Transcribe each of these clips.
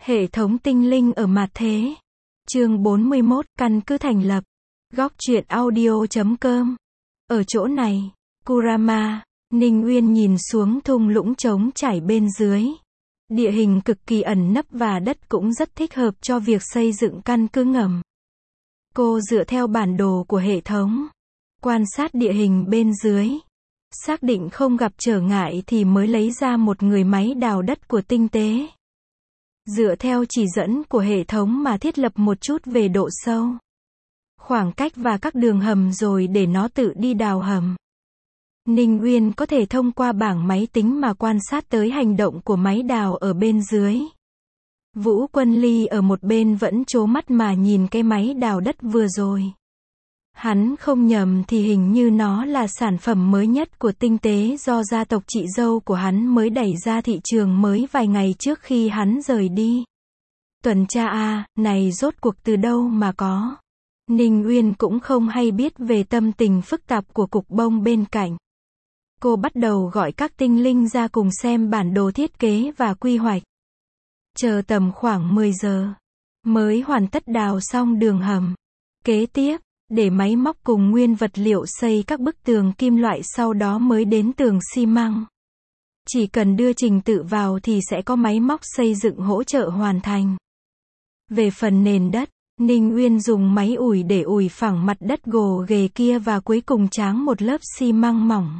Hệ thống tinh linh ở mặt thế. Chương 41, căn cứ thành lập. Góc truyện audio.com. Ở chỗ này, Kurama, Ninh Uyên nhìn xuống thung lũng trống trải bên dưới. Địa hình cực kỳ ẩn nấp và đất cũng rất thích hợp cho việc xây dựng căn cứ ngầm. Cô dựa theo bản đồ của hệ thống, quan sát địa hình bên dưới. Xác định không gặp trở ngại thì mới lấy ra một người máy đào đất của tinh tế. Dựa theo chỉ dẫn của hệ thống mà thiết lập một chút về độ sâu, khoảng cách và các đường hầm rồi để nó tự đi đào hầm. Ninh Uyên có thể thông qua bảng máy tính mà quan sát tới hành động của máy đào ở bên dưới. Vũ Quân Ly ở một bên vẫn trố mắt mà nhìn cái máy đào đất vừa rồi. Hắn không nhầm thì hình như nó là sản phẩm mới nhất của tinh tế do gia tộc chị dâu của hắn mới đẩy ra thị trường mới vài ngày trước khi hắn rời đi. Tuần tra a, này rốt cuộc từ đâu mà có. Ninh Uyên cũng không hay biết về tâm tình phức tạp của cục bông bên cạnh. Cô bắt đầu gọi các tinh linh ra cùng xem bản đồ thiết kế và quy hoạch. Chờ tầm khoảng 10 giờ, mới hoàn tất đào xong đường hầm. Kế tiếp, để máy móc cùng nguyên vật liệu xây các bức tường kim loại, sau đó mới đến tường xi măng. Chỉ cần đưa trình tự vào thì sẽ có máy móc xây dựng hỗ trợ hoàn thành. Về phần nền đất, Ninh Uyên dùng máy ủi để ủi phẳng mặt đất gồ ghề kia và cuối cùng tráng một lớp xi măng mỏng.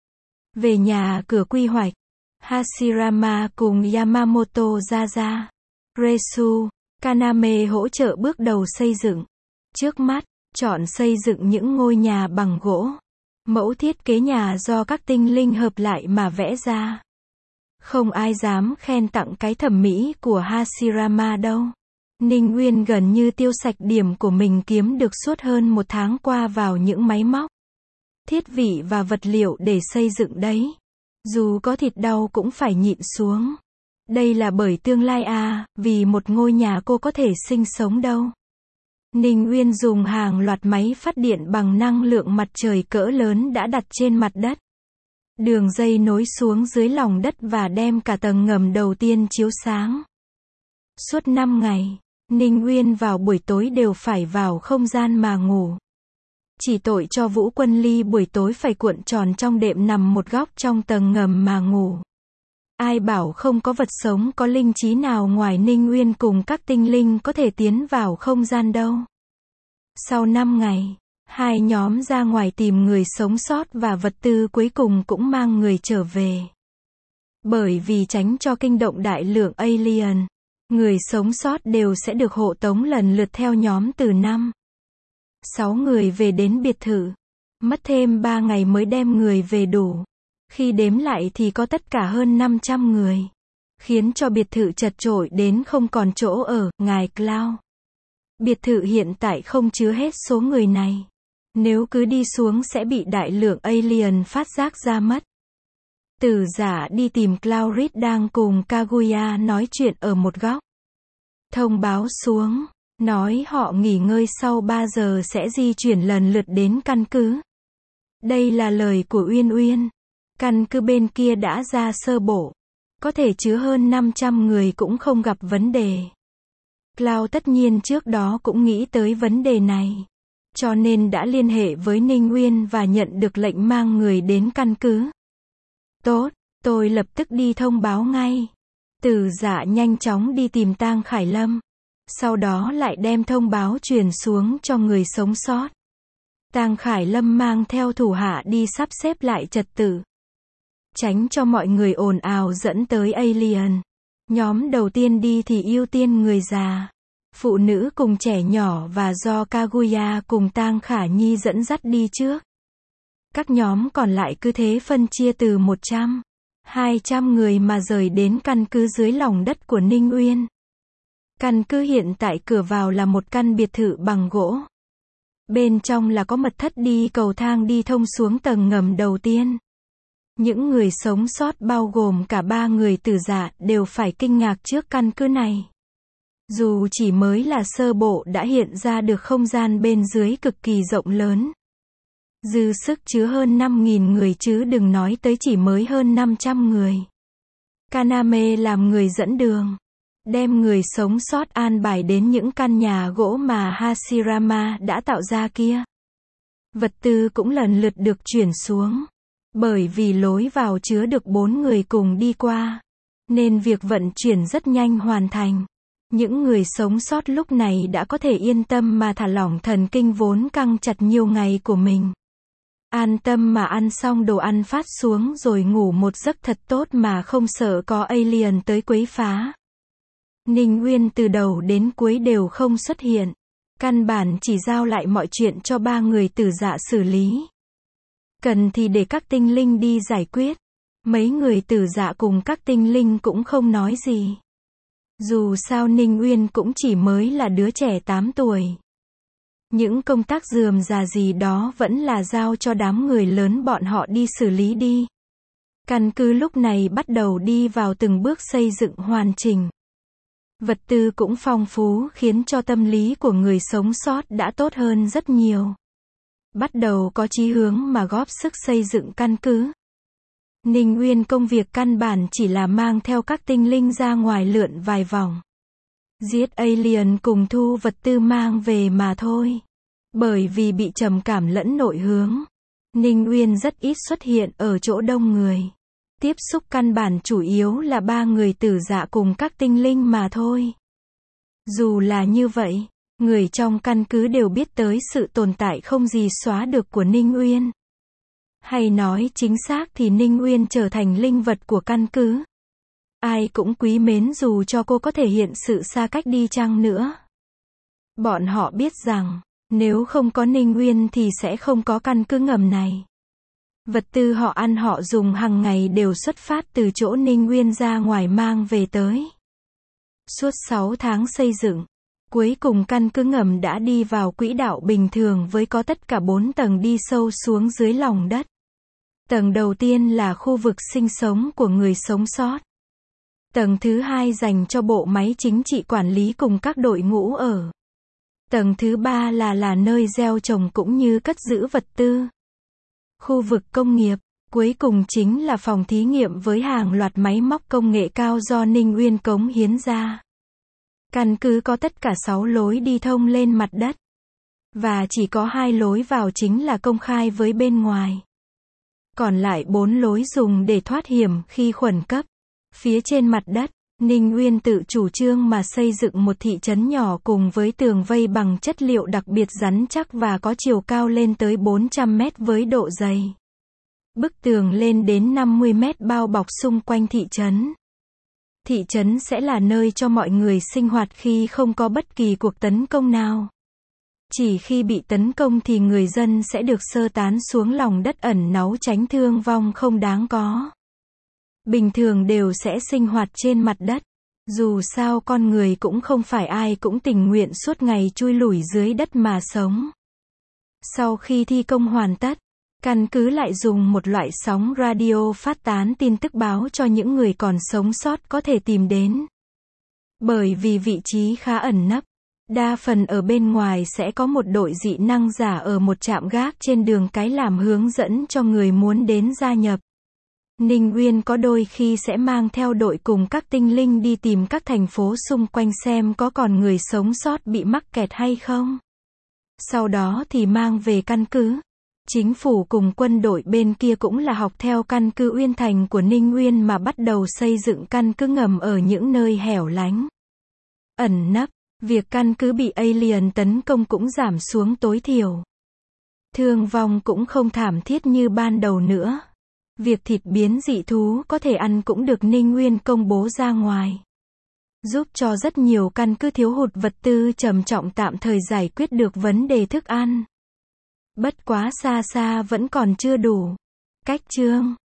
Về nhà cửa quy hoạch, Hashirama cùng Yamamoto Zaza, Resu, Kaname hỗ trợ bước đầu xây dựng. Trước mắt, chọn xây dựng những ngôi nhà bằng gỗ. Mẫu thiết kế nhà do các tinh linh hợp lại mà vẽ ra. Không ai dám khen tặng cái thẩm mỹ của Hashirama đâu. Ninh Uyên gần như tiêu sạch điểm của mình kiếm được suốt hơn một tháng qua vào những máy móc, thiết bị và vật liệu để xây dựng đấy. Dù có thịt đau cũng phải nhịn xuống. Đây là bởi tương lai vì một ngôi nhà cô có thể sinh sống đâu. Ninh Uyên dùng hàng loạt máy phát điện bằng năng lượng mặt trời cỡ lớn đã đặt trên mặt đất. Đường dây nối xuống dưới lòng đất và đem cả tầng ngầm đầu tiên chiếu sáng. Suốt 5 ngày, Ninh Uyên vào buổi tối đều phải vào không gian mà ngủ. Chỉ tội cho Vũ Quân Ly buổi tối phải cuộn tròn trong đệm nằm một góc trong tầng ngầm mà ngủ. Ai bảo không có vật sống có linh trí nào ngoài Ninh Uyên cùng các tinh linh có thể tiến vào không gian đâu. Sau 5 ngày, hai nhóm ra ngoài tìm người sống sót và vật tư cuối cùng cũng mang người trở về. Bởi vì tránh cho kinh động đại lượng alien, người sống sót đều sẽ được hộ tống lần lượt theo nhóm từ 6 người về đến biệt thự. Mất thêm 3 ngày mới đem người về đủ. Khi đếm lại thì có tất cả hơn 500 người. Khiến cho biệt thự chật chội đến không còn chỗ ở, ngài Cloud. Biệt thự hiện tại không chứa hết số người này. Nếu cứ đi xuống sẽ bị đại lượng alien phát giác ra mất. Tử giả đi tìm Cloud đang cùng Kaguya nói chuyện ở một góc. Thông báo xuống, nói họ nghỉ ngơi sau 3 giờ sẽ di chuyển lần lượt đến căn cứ. Đây là lời của Uyên Uyên. Căn cứ bên kia đã ra sơ bộ. Có thể chứa hơn 500 người cũng không gặp vấn đề. Cloud tất nhiên trước đó cũng nghĩ tới vấn đề này. Cho nên đã liên hệ với Ninh Uyên và nhận được lệnh mang người đến căn cứ. Tốt, tôi lập tức đi thông báo ngay. Tử giả nhanh chóng đi tìm Tang Khải Lâm. Sau đó lại đem thông báo truyền xuống cho người sống sót. Tang Khải Lâm mang theo thủ hạ đi sắp xếp lại trật tự. Tránh cho mọi người ồn ào dẫn tới alien. Nhóm đầu tiên đi thì ưu tiên người già, phụ nữ cùng trẻ nhỏ và do Kaguya cùng Tang Khả Nhi dẫn dắt đi trước. Các nhóm còn lại cứ thế phân chia từ 100, 200 người mà rời đến căn cứ dưới lòng đất của Ninh Uyên. Căn cứ hiện tại cửa vào là một căn biệt thự bằng gỗ. Bên trong là có mật thất đi cầu thang đi thông xuống tầng ngầm đầu tiên. Những người sống sót bao gồm cả 3 người tử giả đều phải kinh ngạc trước căn cứ này. Dù chỉ mới là sơ bộ đã hiện ra được không gian bên dưới cực kỳ rộng lớn. Dư sức chứa hơn 5.000 người chứ đừng nói tới chỉ mới hơn 500 người. Kaname làm người dẫn đường. đem người sống sót an bài đến những căn nhà gỗ mà Hashirama đã tạo ra kia. Vật tư cũng lần lượt được chuyển xuống. Bởi vì lối vào chứa được 4 người cùng đi qua, nên việc vận chuyển rất nhanh hoàn thành. Những người sống sót lúc này đã có thể yên tâm mà thả lỏng thần kinh vốn căng chặt nhiều ngày của mình. An tâm mà ăn xong đồ ăn phát xuống rồi ngủ một giấc thật tốt mà không sợ có alien tới quấy phá. Ninh Uyên từ đầu đến cuối đều không xuất hiện. Căn bản chỉ giao lại mọi chuyện cho 3 người Tử Dạ xử lý. Cần thì để các tinh linh đi giải quyết. Mấy người Tử Dạ cùng các tinh linh cũng không nói gì. Dù sao Ninh Uyên cũng chỉ mới là đứa trẻ 8 tuổi. Những công tác rườm rà gì đó vẫn là giao cho đám người lớn bọn họ đi xử lý đi. Căn cứ lúc này bắt đầu đi vào từng bước xây dựng hoàn chỉnh. Vật tư cũng phong phú khiến cho tâm lý của người sống sót đã tốt hơn rất nhiều. Bắt đầu có chí hướng mà góp sức xây dựng căn cứ. Ninh Uyên công việc căn bản chỉ là mang theo các tinh linh ra ngoài lượn vài vòng. Giết alien cùng thu vật tư mang về mà thôi. Bởi vì bị trầm cảm lẫn nội hướng, Ninh Uyên rất ít xuất hiện ở chỗ đông người. Tiếp xúc căn bản chủ yếu là 3 người Tử Dạ cùng các tinh linh mà thôi. Dù là như vậy, người trong căn cứ đều biết tới sự tồn tại không gì xóa được của Ninh Uyên. Hay nói chính xác thì Ninh Uyên trở thành linh vật của căn cứ. Ai cũng quý mến dù cho cô có thể hiện sự xa cách đi chăng nữa. Bọn họ biết rằng, nếu không có Ninh Uyên thì sẽ không có căn cứ ngầm này. Vật tư họ ăn họ dùng hàng ngày đều xuất phát từ chỗ Ninh Uyên ra ngoài mang về tới. Suốt 6 tháng xây dựng, cuối cùng căn cứ ngầm đã đi vào quỹ đạo bình thường với có tất cả 4 tầng đi sâu xuống dưới lòng đất. Tầng đầu tiên là khu vực sinh sống của người sống sót. Tầng thứ 2 dành cho bộ máy chính trị quản lý cùng các đội ngũ ở. Tầng thứ 3 là nơi gieo trồng cũng như cất giữ vật tư. Khu vực công nghiệp, cuối cùng chính là phòng thí nghiệm với hàng loạt máy móc công nghệ cao do Ninh Uyên cống hiến ra. Căn cứ có tất cả 6 lối đi thông lên mặt đất. Và chỉ có 2 lối vào chính là công khai với bên ngoài. Còn lại 4 lối dùng để thoát hiểm khi khẩn cấp. Phía trên mặt đất, Ninh Uyên tự chủ trương mà xây dựng một thị trấn nhỏ cùng với tường vây bằng chất liệu đặc biệt rắn chắc và có chiều cao lên tới 400 mét với độ dày. Bức tường lên đến 50 mét bao bọc xung quanh thị trấn. Thị trấn sẽ là nơi cho mọi người sinh hoạt khi không có bất kỳ cuộc tấn công nào. Chỉ khi bị tấn công thì người dân sẽ được sơ tán xuống lòng đất ẩn náu tránh thương vong không đáng có. Bình thường đều sẽ sinh hoạt trên mặt đất. Dù sao con người cũng không phải ai cũng tình nguyện suốt ngày chui lủi dưới đất mà sống. Sau khi thi công hoàn tất, căn cứ lại dùng một loại sóng radio phát tán tin tức báo cho những người còn sống sót có thể tìm đến. Bởi vì vị trí khá ẩn nấp, đa phần ở bên ngoài sẽ có một đội dị năng giả ở một trạm gác trên đường cái làm hướng dẫn cho người muốn đến gia nhập. Ninh Uyên có đôi khi sẽ mang theo đội cùng các tinh linh đi tìm các thành phố xung quanh xem có còn người sống sót bị mắc kẹt hay không. Sau đó thì mang về căn cứ. Chính phủ cùng quân đội bên kia cũng là học theo căn cứ Uyên Thành của Ninh Uyên mà bắt đầu xây dựng căn cứ ngầm ở những nơi hẻo lánh, ẩn nấp. Việc căn cứ bị alien tấn công cũng giảm xuống tối thiểu. Thương vong cũng không thảm thiết như ban đầu nữa. Việc thịt biến dị thú có thể ăn cũng được Ninh Uyên công bố ra ngoài. Giúp cho rất nhiều căn cứ thiếu hụt vật tư trầm trọng tạm thời giải quyết được vấn đề thức ăn. Bất quá xa xa vẫn còn chưa đủ. Cách chương